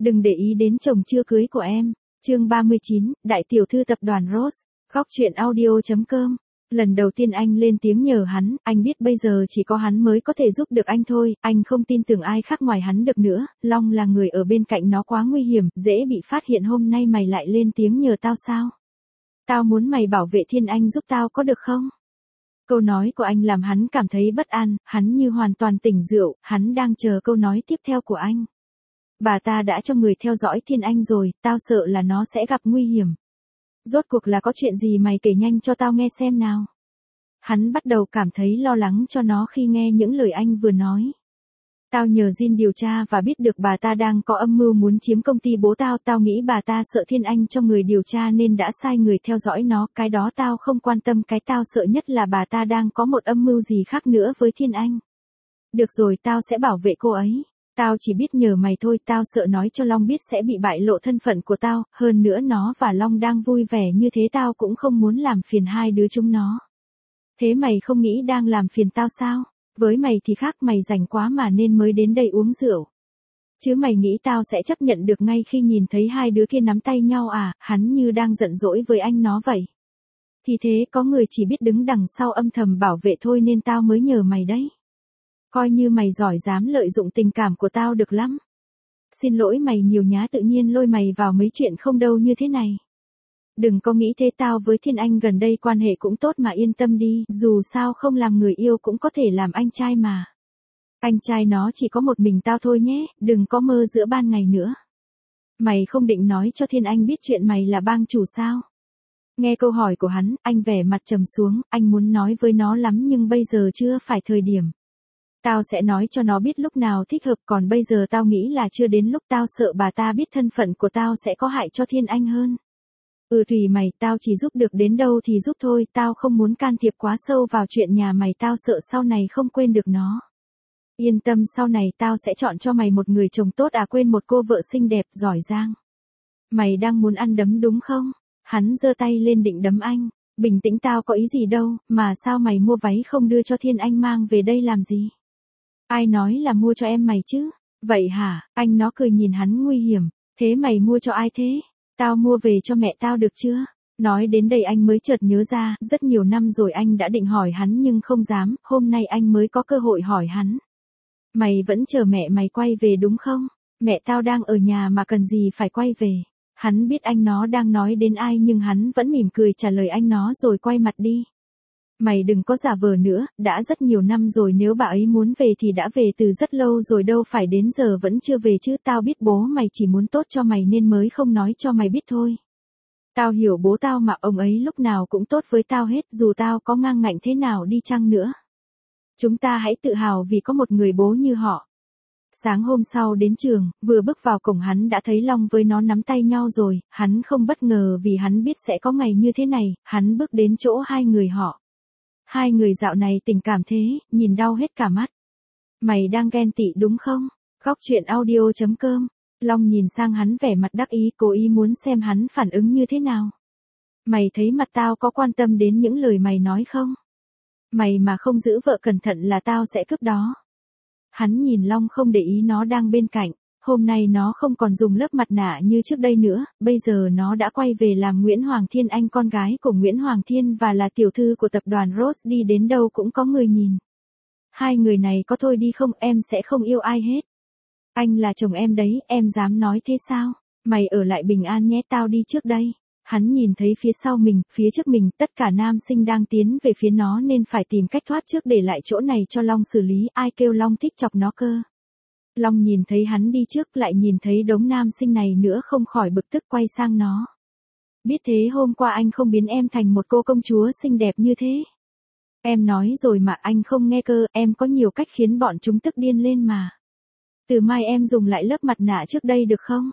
Đừng để ý đến chồng chưa cưới của em. Chương 39, Đại tiểu thư tập đoàn Rose. Khóc chuyện audio.com. Lần đầu tiên anh lên tiếng nhờ hắn, anh biết bây giờ chỉ có hắn mới có thể giúp được anh thôi, anh không tin tưởng ai khác ngoài hắn được nữa, Long là người ở bên cạnh nó quá nguy hiểm, dễ bị phát hiện, hôm nay mày lại lên tiếng nhờ tao sao? Tao muốn mày bảo vệ Thiên Anh giúp tao có được không? Câu nói của anh làm hắn cảm thấy bất an, hắn như hoàn toàn tỉnh rượu, hắn đang chờ câu nói tiếp theo của anh. Bà ta đã cho người theo dõi Thiên Anh rồi, tao sợ là nó sẽ gặp nguy hiểm. Rốt cuộc là có chuyện gì mày kể nhanh cho tao nghe xem nào. Hắn bắt đầu cảm thấy lo lắng cho nó khi nghe những lời anh vừa nói. Tao nhờ Jin điều tra và biết được bà ta đang có âm mưu muốn chiếm công ty bố tao. Tao nghĩ bà ta sợ Thiên Anh cho người điều tra nên đã sai người theo dõi nó. Cái đó tao không quan tâm, cái tao sợ nhất là bà ta đang có một âm mưu gì khác nữa với Thiên Anh. Được rồi, tao sẽ bảo vệ cô ấy. Tao chỉ biết nhờ mày thôi, tao sợ nói cho Long biết sẽ bị bại lộ thân phận của tao, hơn nữa nó và Long đang vui vẻ như thế, tao cũng không muốn làm phiền hai đứa chúng nó. Thế mày không nghĩ đang làm phiền tao sao? Với mày thì khác, mày rảnh quá mà nên mới đến đây uống rượu. Chứ mày nghĩ tao sẽ chấp nhận được ngay khi nhìn thấy hai đứa kia nắm tay nhau à? Hắn như đang giận dỗi với anh nó vậy. Thì thế, có người chỉ biết đứng đằng sau âm thầm bảo vệ thôi nên tao mới nhờ mày đấy. Coi như mày giỏi, dám lợi dụng tình cảm của tao được lắm. Xin lỗi mày nhiều nhá, tự nhiên lôi mày vào mấy chuyện không đâu như thế này. Đừng có nghĩ thế, tao với Thiên Anh gần đây quan hệ cũng tốt mà, yên tâm đi, dù sao không làm người yêu cũng có thể làm anh trai mà. Anh trai nó chỉ có một mình tao thôi nhé, đừng có mơ giữa ban ngày nữa. Mày không định nói cho Thiên Anh biết chuyện mày là bang chủ sao? Nghe câu hỏi của hắn, anh vẻ mặt trầm xuống, anh muốn nói với nó lắm nhưng bây giờ chưa phải thời điểm. Tao sẽ nói cho nó biết lúc nào thích hợp, còn bây giờ tao nghĩ là chưa đến lúc, tao sợ bà ta biết thân phận của tao sẽ có hại cho Thiên Anh hơn. Tùy mày, tao chỉ giúp được đến đâu thì giúp thôi, tao không muốn can thiệp quá sâu vào chuyện nhà mày, tao sợ sau này không quên được nó. Yên tâm, sau này tao sẽ chọn cho mày một người chồng tốt, quên một cô vợ xinh đẹp, giỏi giang. Mày đang muốn ăn đấm đúng không? Hắn giơ tay lên định đấm anh. Bình tĩnh, tao có ý gì đâu, mà sao mày mua váy không đưa cho Thiên Anh mang về đây làm gì? Ai nói là mua cho em mày chứ? Vậy hả? Anh nó cười nhìn hắn nguy hiểm. Thế mày mua cho ai thế? Tao mua về cho mẹ tao được chưa? Nói đến đây anh mới chợt nhớ ra, rất nhiều năm rồi anh đã định hỏi hắn nhưng không dám, hôm nay anh mới có cơ hội hỏi hắn. Mày vẫn chờ mẹ mày quay về đúng không? Mẹ tao đang ở nhà mà cần gì phải quay về. Hắn biết anh nó đang nói đến ai nhưng hắn vẫn mỉm cười trả lời anh nó rồi quay mặt đi. Mày đừng có giả vờ nữa, đã rất nhiều năm rồi, nếu bà ấy muốn về thì đã về từ rất lâu rồi, đâu phải đến giờ vẫn chưa về chứ. Tao biết bố mày chỉ muốn tốt cho mày nên mới không nói cho mày biết thôi. Tao hiểu bố tao mà, ông ấy lúc nào cũng tốt với tao hết, dù tao có ngang ngạnh thế nào đi chăng nữa. Chúng ta hãy tự hào vì có một người bố như họ. Sáng hôm sau đến trường, vừa bước vào cổng hắn đã thấy Long với nó nắm tay nhau rồi, hắn không bất ngờ vì hắn biết sẽ có ngày như thế này, hắn bước đến chỗ hai người họ. Hai người dạo này tình cảm thế, nhìn đau hết cả mắt. Mày đang ghen tị đúng không? Khóc chuyện audio.com. Long nhìn sang hắn vẻ mặt đắc ý, cố ý muốn xem hắn phản ứng như thế nào. Mày thấy mặt tao có quan tâm đến những lời mày nói không? Mày mà không giữ vợ cẩn thận là tao sẽ cướp đó. Hắn nhìn Long không để ý nó đang bên cạnh. Hôm nay nó không còn dùng lớp mặt nạ như trước đây nữa, bây giờ nó đã quay về làm Nguyễn Hoàng Thiên Anh, con gái của Nguyễn Hoàng Thiên và là tiểu thư của tập đoàn Rose, đi đến đâu cũng có người nhìn. Hai người này có thôi đi không, em sẽ không yêu ai hết. Anh là chồng em đấy, em dám nói thế sao? Mày ở lại bình an nhé, tao đi trước đây. Hắn nhìn thấy phía sau mình, phía trước mình, tất cả nam sinh đang tiến về phía nó nên phải tìm cách thoát trước để lại chỗ này cho Long xử lý, ai kêu Long thích chọc nó cơ. Long nhìn thấy hắn đi trước, lại nhìn thấy đống nam sinh này nữa, không khỏi bực tức quay sang nó. Biết thế hôm qua anh không biến em thành một cô công chúa xinh đẹp như thế. Em nói rồi mà anh không nghe cơ, em có nhiều cách khiến bọn chúng tức điên lên mà. Từ mai em dùng lại lớp mặt nạ trước đây được không?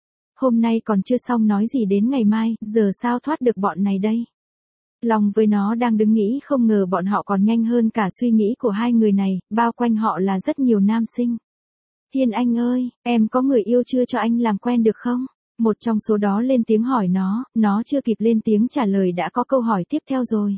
Hôm nay còn chưa xong nói gì đến ngày mai, giờ sao thoát được bọn này đây? Long với nó đang đứng nghĩ, không ngờ bọn họ còn nhanh hơn cả suy nghĩ của hai người này, bao quanh họ là rất nhiều nam sinh. Thiên Anh ơi, em có người yêu chưa, cho anh làm quen được không? Một trong số đó lên tiếng hỏi nó chưa kịp lên tiếng trả lời đã có câu hỏi tiếp theo rồi.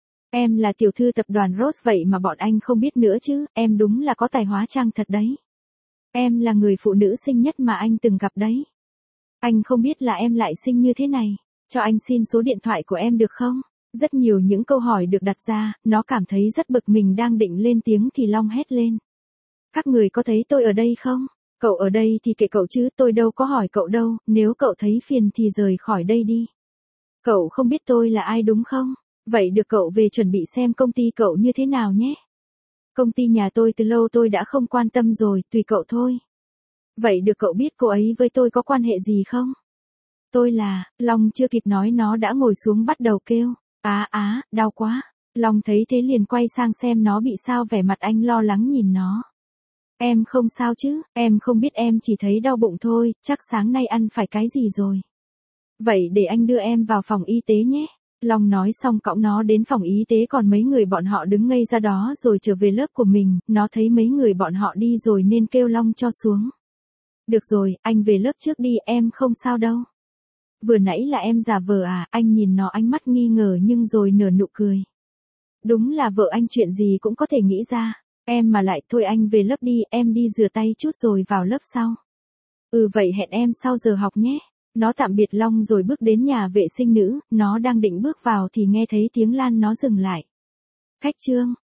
Em là tiểu thư tập đoàn Rose vậy mà bọn anh không biết nữa chứ, em đúng là có tài hóa chăng thật đấy. Em là người phụ nữ xinh nhất mà anh từng gặp đấy. Anh không biết là em lại xinh như thế này. Cho anh xin số điện thoại của em được không? Rất nhiều những câu hỏi được đặt ra, nó cảm thấy rất bực mình đang định lên tiếng thì Long hét lên. Các người có thấy tôi ở đây không? Cậu ở đây thì kệ cậu chứ, tôi đâu có hỏi cậu đâu, nếu cậu thấy phiền thì rời khỏi đây đi. Cậu không biết tôi là ai đúng không? Vậy được, cậu về chuẩn bị xem công ty cậu như thế nào nhé. Công ty nhà tôi từ lâu tôi đã không quan tâm rồi, tùy cậu thôi. Vậy được, cậu biết cô ấy với tôi có quan hệ gì không? Tôi là, Long chưa kịp nói nó đã ngồi xuống bắt đầu kêu. Đau quá. Long thấy thế liền quay sang xem nó bị sao, vẻ mặt anh lo lắng nhìn nó. Em không sao chứ, em không biết, em chỉ thấy đau bụng thôi, chắc sáng nay ăn phải cái gì rồi. Vậy để anh đưa em vào phòng y tế nhé. Long nói xong cõng nó đến phòng y tế, còn mấy người bọn họ đứng ngây ra đó rồi trở về lớp của mình, nó thấy mấy người bọn họ đi rồi nên kêu Long cho xuống. Được rồi, anh về lớp trước đi, em không sao đâu. Vừa nãy là em giả vờ à? Anh nhìn nó ánh mắt nghi ngờ nhưng rồi nở nụ cười. Đúng là vợ anh chuyện gì cũng có thể nghĩ ra. Em mà lại, thôi anh về lớp đi, em đi rửa tay chút rồi vào lớp sau. Vậy hẹn em sau giờ học nhé. Nó tạm biệt Long rồi bước đến nhà vệ sinh nữ, nó đang định bước vào thì nghe thấy tiếng Lan, nó dừng lại. Khách Trương,